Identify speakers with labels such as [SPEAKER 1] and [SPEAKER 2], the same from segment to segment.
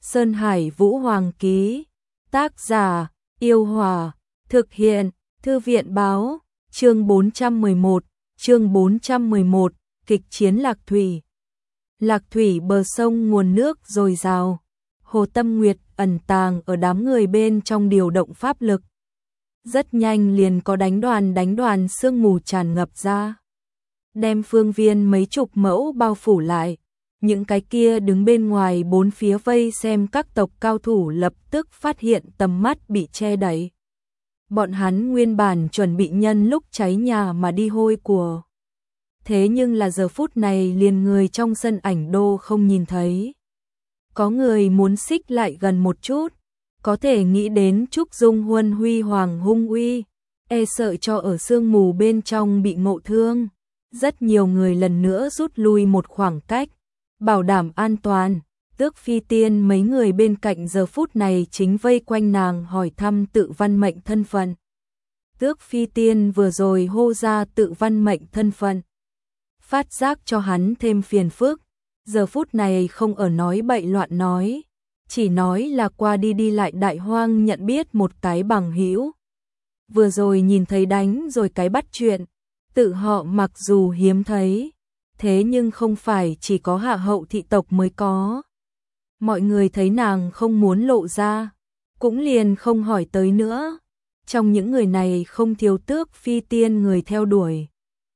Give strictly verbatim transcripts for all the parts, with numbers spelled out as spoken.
[SPEAKER 1] Sơn Hải Vũ Hoàng ký. Tác giả: Yêu Hòa. Thực hiện: Thư viện báo. Chương bốn trăm mười một. Chương bốn trăm mười một. Kịch chiến Lạc Thủy. Lạc Thủy bờ sông nguồn nước dồi dào. Hồ Tâm Nguyệt ẩn tàng ở đám người bên trong điều động pháp lực. Rất nhanh liền có đánh đoàn đánh đoàn sương mù tràn ngập ra, đem phương viên mấy chục mẫu bao phủ lại. Những cái kia đứng bên ngoài bốn phía vây xem các tộc cao thủ lập tức phát hiện tầm mắt bị che đậy. Bọn hắn nguyên bản chuẩn bị nhân lúc cháy nhà mà đi hôi của. Thế nhưng là giờ phút này liền người trong sân ảnh đô không nhìn thấy. Có người muốn xích lại gần một chút, có thể nghĩ đến Trúc Dung Huân huy hoàng hung uy, e sợ cho ở sương mù bên trong bị ngộ thương. Rất nhiều người lần nữa rút lui một khoảng cách, bảo đảm an toàn. Tước Phi Tiên mấy người bên cạnh giờ phút này chính vây quanh nàng hỏi thăm Tự Văn Mệnh thân phận. Tước Phi Tiên vừa rồi hô ra Tự Văn Mệnh thân phận, phát giác cho hắn thêm phiền phức. Giờ phút này không ở nói bậy loạn nói, chỉ nói là qua đi đi lại Đại Hoang nhận biết một cái bằng hữu. Vừa rồi nhìn thấy đánh rồi cái bắt chuyện, tự họ mặc dù hiếm thấy, thế nhưng không phải chỉ có Hạ Hậu thị tộc mới có. Mọi người thấy nàng không muốn lộ ra, cũng liền không hỏi tới nữa. Trong những người này không thiếu Tước Phi Tiên người theo đuổi,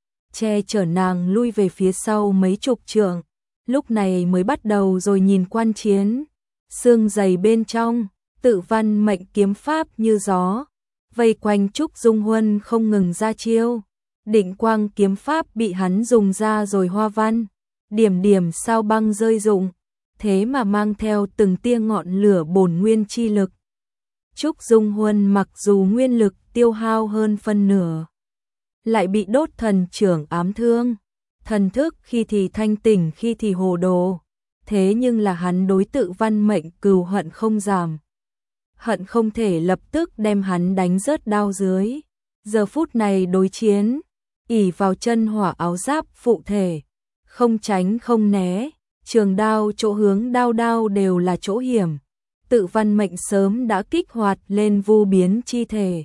[SPEAKER 1] che chở nàng lui về phía sau mấy chục trượng. Lúc này mới bắt đầu rồi nhìn quan chiến. Sương dày bên trong, Tự Văn Mệnh kiếm pháp như gió, vây quanh Trúc Dung Huân không ngừng ra chiêu. Định quang kiếm pháp bị hắn dùng ra rồi hoa văn, điểm điểm sao băng rơi rụng, thế mà mang theo từng tia ngọn lửa bổn nguyên chi lực. Trúc Dung Huân mặc dù nguyên lực tiêu hao hơn phân nửa, lại bị đốt thần trưởng ám thương. Thần thức khi thì thanh tỉnh khi thì hồ đồ, thế nhưng là hắn đối Tự Văn Mệnh cừu hận không giảm. Hận không thể lập tức đem hắn đánh rớt đao dưới. Giờ phút này đối chiến, ỷ vào chân hỏa áo giáp phụ thể, không tránh không né, trường đao chỗ hướng đao đao đều là chỗ hiểm. Tự Văn Mệnh sớm đã kích hoạt lên vu biến chi thể,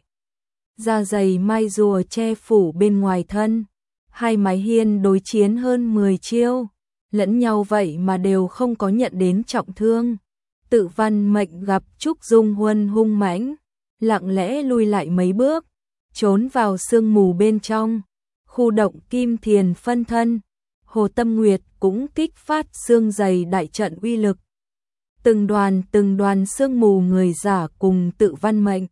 [SPEAKER 1] da dày mai rùa che phủ bên ngoài thân. Hai mái hiên đối chiến hơn mười chiêu, lẫn nhau vậy mà đều không có nhận đến trọng thương. Tự Văn Mệnh gặp Trúc Dung Huân hung mãnh, lặng lẽ lui lại mấy bước, trốn vào sương mù bên trong. Khu động Kim Thiền phân thân, Hồ Tâm Nguyệt cũng kích phát xương dày đại trận uy lực. Từng đoàn từng đoàn sương mù người giả cùng Tự Văn Mệnh,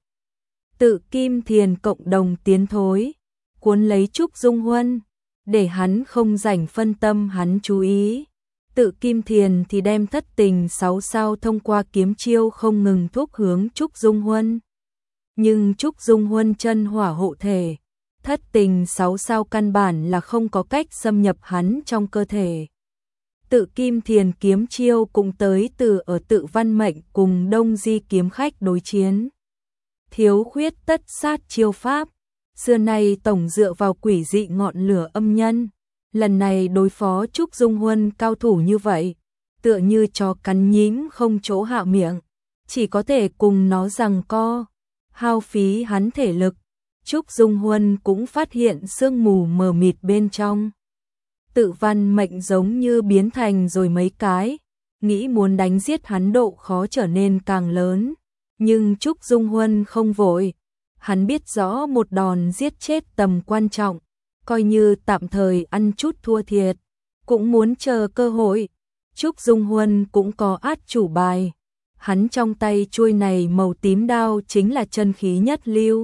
[SPEAKER 1] Tự Kim Thiền cộng đồng tiến thối, cuốn lấy Trúc Dung Huân, để hắn không rảnh phân tâm hắn chú ý. Tự Kim Thiền thì đem thất tình sáu sao thông qua kiếm chiêu không ngừng thúc hướng Trúc Dung Huân. Nhưng Trúc Dung Huân chân hỏa hộ thể, thất tình sáu sao căn bản là không có cách xâm nhập hắn trong cơ thể. Tự Kim Thiền kiếm chiêu cũng tới từ ở Tự Văn Mệnh cùng Đông Di kiếm khách đối chiến. Thiếu khuyết tất sát chiêu pháp, xưa nay tổng dựa vào quỷ dị ngọn lửa âm nhân. Lần này đối phó Trúc Dung Huân cao thủ như vậy, tựa như chó cắn nhím không chỗ hạ miệng, chỉ có thể cùng nó giằng co, hao phí hắn thể lực. Trúc Dung Huân cũng phát hiện sương mù mờ mịt bên trong. Tự Văn Mệnh giống như biến thành rồi mấy cái, nghĩ muốn đánh giết hắn độ khó trở nên càng lớn. Nhưng Trúc Dung Huân không vội, hắn biết rõ một đòn giết chết tầm quan trọng, coi như tạm thời ăn chút thua thiệt, cũng muốn chờ cơ hội. Trúc Dung Huân cũng có át chủ bài, hắn trong tay chuôi này màu tím đao chính là chân khí nhất lưu,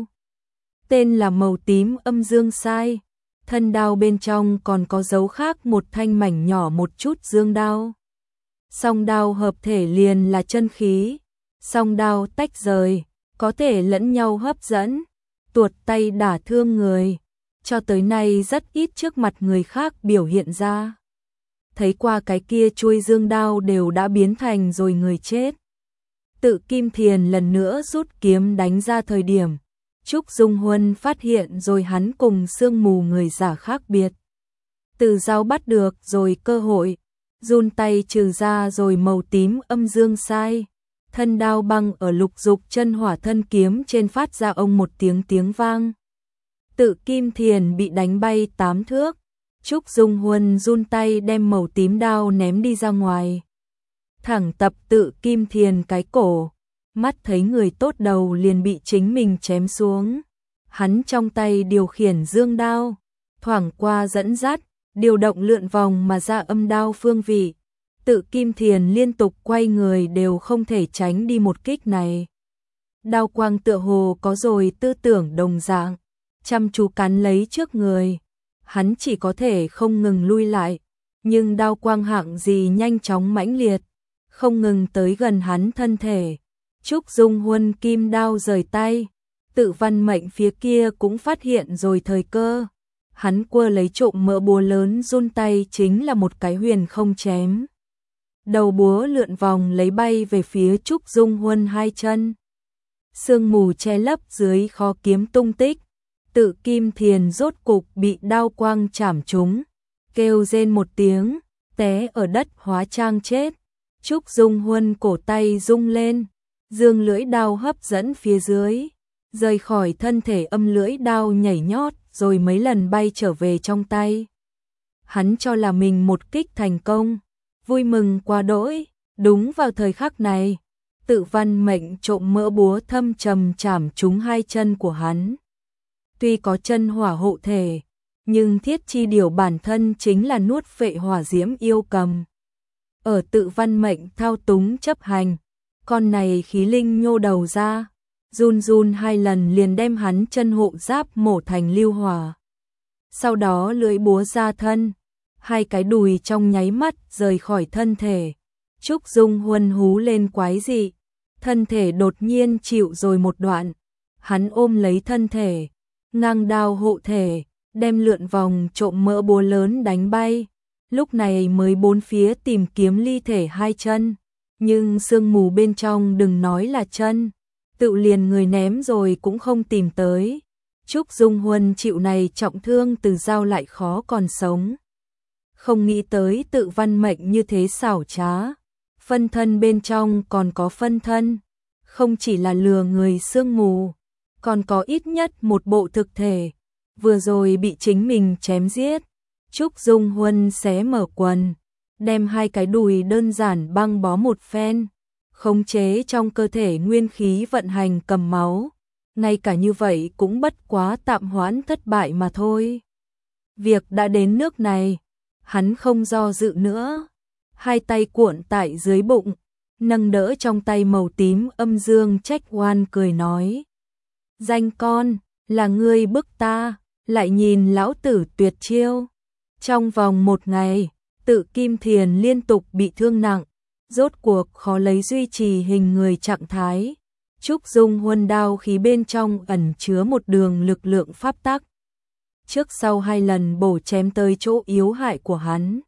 [SPEAKER 1] tên là màu tím âm dương sai. Thân đao bên trong còn có dấu khác một thanh mảnh nhỏ một chút dương đao. Song đao hợp thể liền là chân khí, song đao tách rời, có thể lẫn nhau hấp dẫn, tuột tay đả thương người. Cho tới nay rất ít trước mặt người khác biểu hiện ra. Thấy qua cái kia chuôi dương đao đều đã biến thành rồi người chết. Tự Kim Thiền lần nữa rút kiếm đánh ra thời điểm, Trúc Dung Huân phát hiện rồi hắn cùng sương mù người giả khác biệt. Từ dao bắt được rồi cơ hội, run tay trừ ra rồi màu tím âm dương sai, thân đao băng ở lục dục chân hỏa thân kiếm trên phát ra ông một tiếng tiếng vang. Tự Kim Thiền bị đánh bay tám thước, Trúc Dung Huân run tay đem màu tím đao ném đi ra ngoài. Thẳng tập Tự Kim Thiền cái cổ, mắt thấy người tốt đầu liền bị chính mình chém xuống. Hắn trong tay điều khiển dương đao, thoảng qua dẫn dắt, điều động lượn vòng mà ra âm đao phương vị. Tự Kim Thiền liên tục quay người đều không thể tránh đi một kích này. Đao quang tựa hồ có rồi tư tưởng đồng dạng, chăm chú cắn lấy trước người. Hắn chỉ có thể không ngừng lui lại, nhưng đao quang hạng gì nhanh chóng mãnh liệt, không ngừng tới gần hắn thân thể. Trúc Dung Huân kim đao rời tay, Tự Văn Mệnh phía kia cũng phát hiện rồi thời cơ. Hắn quơ lấy trộm mỡ búa lớn run tay chính là một cái huyền không chém. Đầu búa lượn vòng lấy bay về phía Trúc Dung Huân hai chân. Sương mù che lấp dưới khó kiếm tung tích. Tự Kim Thiền rốt cục bị đao quang chảm trúng, kêu rên một tiếng, té ở đất hóa trang chết. Trúc Dung Huân cổ tay rung lên, dương lưỡi đao hấp dẫn phía dưới, rời khỏi thân thể âm lưỡi đao nhảy nhót rồi mấy lần bay trở về trong tay. Hắn cho là mình một kích thành công, vui mừng quá đỗi. Đúng vào thời khắc này, Tự Văn Mệnh trộm mỡ búa thâm trầm chảm trúng hai chân của hắn. Tuy có chân hỏa hộ thể, nhưng Thiết Chi Điểu bản thân chính là nuốt phệ hỏa diễm yêu cầm. Ở Tự Văn Mệnh thao túng chấp hành, con này khí linh nhô đầu ra, run run hai lần liền đem hắn chân hộ giáp mổ thành lưu hỏa. Sau đó lưỡi búa ra thân, hai cái đùi trong nháy mắt rời khỏi thân thể. Trúc Dung Huân hú lên quái dị, thân thể đột nhiên chịu rồi một đoạn. Hắn ôm lấy thân thể, ngang đao hộ thể, đem lượn vòng trộm mỡ búa lớn đánh bay. Lúc này mới bốn phía tìm kiếm ly thể hai chân, nhưng sương mù bên trong đừng nói là chân, tự liền người ném rồi cũng không tìm tới. Trúc Dung Huân chịu này trọng thương từ dao lại khó còn sống. Không nghĩ tới Tự Văn Mệnh như thế xảo trá, phân thân bên trong còn có phân thân, không chỉ là lừa người sương mù, còn có ít nhất một bộ thực thể, vừa rồi bị chính mình chém giết. Trúc Dung Huân xé mở quần, đem hai cái đùi đơn giản băng bó một phen, khống chế trong cơ thể nguyên khí vận hành cầm máu. Ngay cả như vậy cũng bất quá tạm hoãn thất bại mà thôi. Việc đã đến nước này, hắn không do dự nữa, hai tay cuộn tại dưới bụng, nâng đỡ trong tay màu tím âm dương trách oan cười nói: danh con, là ngươi bức ta, lại nhìn lão tử tuyệt chiêu. Trong vòng một ngày, Tự Kim Thiền liên tục bị thương nặng, rốt cuộc khó lấy duy trì hình người trạng thái. Trúc Dung Huân đao khí bên trong ẩn chứa một đường lực lượng pháp tắc, trước sau hai lần bổ chém tới chỗ yếu hại của hắn,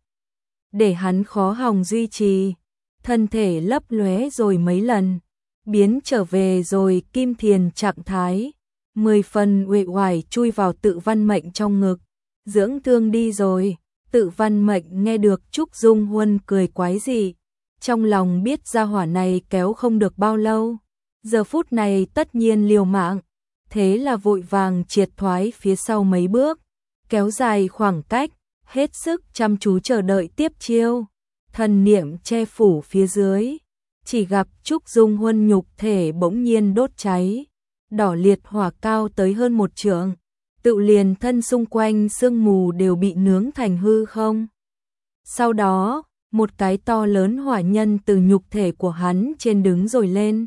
[SPEAKER 1] để hắn khó hòng duy trì. Thân thể lấp lóe rồi mấy lần, biến trở về rồi Kim Thiền trạng thái, mười phần uể oải chui vào Tự Văn Mệnh trong ngực, dưỡng thương đi rồi. Tự Văn Mệnh nghe được Trúc Dung Huân cười quái dị, trong lòng biết gia hỏa này kéo không được bao lâu, giờ phút này tất nhiên liều mạng, thế là vội vàng triệt thoái phía sau mấy bước, kéo dài khoảng cách, hết sức chăm chú chờ đợi tiếp chiêu. Thần niệm che phủ phía dưới, chỉ gặp Trúc Dung Huân nhục thể bỗng nhiên đốt cháy, đỏ liệt hỏa cao tới hơn một trượng, tự liền thân xung quanh sương mù đều bị nướng thành hư không. Sau đó, một cái to lớn hỏa nhân từ nhục thể của hắn trên đứng rồi lên.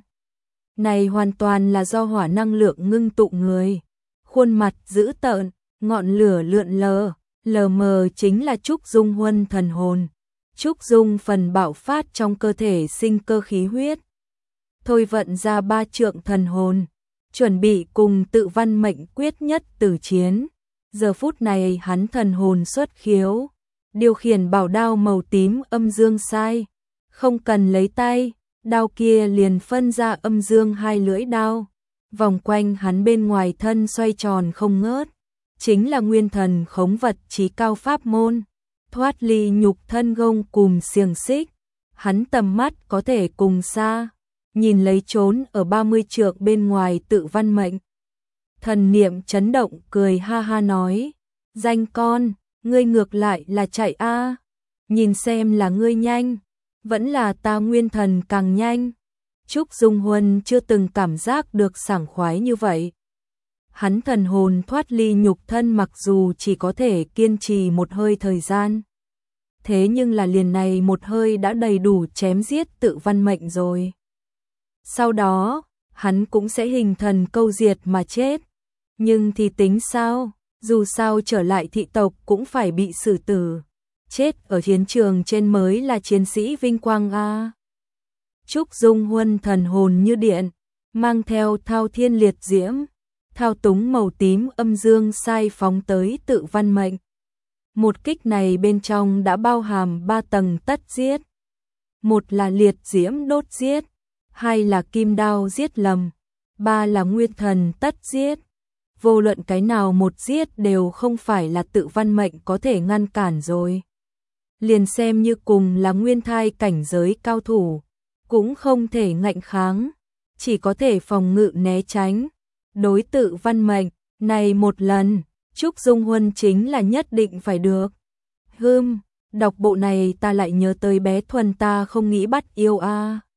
[SPEAKER 1] Này hoàn toàn là do hỏa năng lượng ngưng tụ người, khuôn mặt dữ tợn, ngọn lửa lượn lờ, lờ mờ chính là Trúc Dung Huân thần hồn. Trúc Dung phần bạo phát trong cơ thể sinh cơ khí huyết, thôi vận ra ba trượng thần hồn, chuẩn bị cùng Tự Văn Mệnh quyết nhất tử chiến. Giờ phút này hắn thần hồn xuất khiếu, điều khiển bảo đao màu tím âm dương sai, không cần lấy tay, đao kia liền phân ra âm dương hai lưỡi đao, vòng quanh hắn bên ngoài thân xoay tròn không ngớt, chính là nguyên thần khống vật chí cao pháp môn, thoát ly nhục thân gông cùm xiềng xích, hắn tầm mắt có thể cùng xa, nhìn lấy trốn ở ba mươi trượng bên ngoài Tự Văn Mệnh. Thần niệm chấn động cười ha ha nói, danh con, ngươi ngược lại là chạy a, nhìn xem là ngươi nhanh, vẫn là ta nguyên thần càng nhanh. Trúc Dung Huân chưa từng cảm giác được sảng khoái như vậy. Hắn thần hồn thoát ly nhục thân mặc dù chỉ có thể kiên trì một hơi thời gian. Thế nhưng là liền này một hơi đã đầy đủ chém giết Tự Văn Mệnh rồi. Sau đó, hắn cũng sẽ hình thần câu diệt mà chết. Nhưng thì tính sao, dù sao trở lại thị tộc cũng phải bị xử tử. Chết ở chiến trường trên mới là chiến sĩ vinh quang a. Trúc Dung Huân thần hồn như điện, mang theo thao thiên liệt diễm, thao túng màu tím âm dương sai phóng tới Tự Văn Mệnh. Một kích này bên trong đã bao hàm ba tầng tất giết. Một là liệt diễm đốt giết, hai là kim đao giết lầm, ba là nguyên thần tất giết. Vô luận cái nào một giết đều không phải là Tự Văn Mệnh có thể ngăn cản rồi. Liền xem như cùng là nguyên thai cảnh giới cao thủ, cũng không thể ngạnh kháng, chỉ có thể phòng ngự né tránh. Đối Tự Văn Mệnh, này một lần, Trúc Dung Huân chính là nhất định phải được. Hừm, đọc bộ này ta lại nhớ tới bé Thuần ta không nghĩ bắt yêu a.